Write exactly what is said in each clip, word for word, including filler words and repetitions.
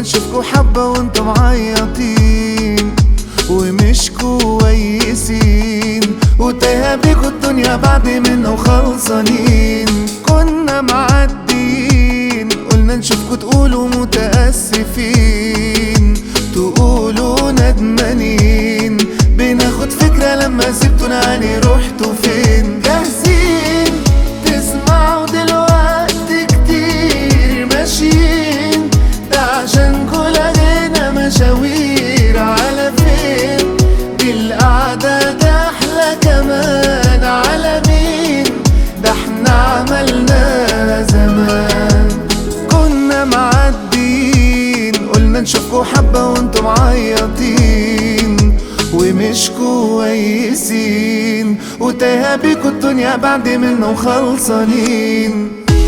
نشوفكوا حبة وانتم معيطين ومش كويسين، وتايهة بيكوا الدنيا بعد منه وخلصانين. كنا معديين قلنا نشوفكوا تقولوا متأسفين، تقولوا ندمانين، بناخد فكرة لما سبتونا عني رحتوا فين. جاهزين تسمعوا دلوقتي كتير ماشيين، ده عشان كل لينا مشاوير على فين. دي القعدة ده أحلى كمان على مين، ده احنا عملنا زمان. كنا معديين قلنا نشوفكوا حبة وانتم معيطين ومش كويسين، وتايهة بيكوا الدنيا بعد منه وخلصانين.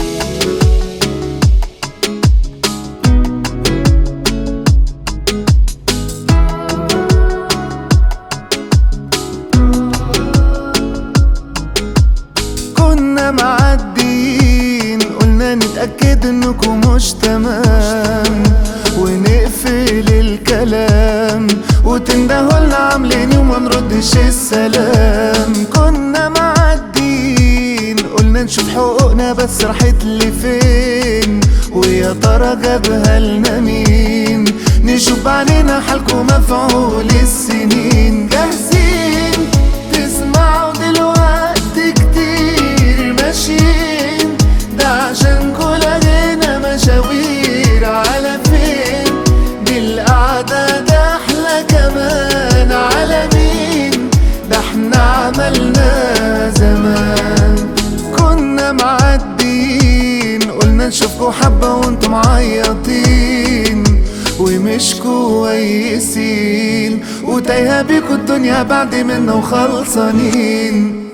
كنا معديين قلنا نتأكد انكم مش تمام ونقفل الكلام، وتندهولنا عاملين وما نردش السلام. كنا معديين قلنا نشوف حقوقنا بس راحت لي فين، ويا ترى جابها لنا مين. نشوف بعدين حالكم مفعول السنين. جاهزين تسمعوا دلوقتي كتير ماشيين، ده عشان كل لينا مشاوير على فين. دي القعدة ده أحلى كمان على مين، ده احنا عملنا زمان. كنا معديين قلنا نشوفكوا حبة وانتم معيطين ومش كويسين، وتايهة بيكوا الدنيا بعد منه وخلصانين.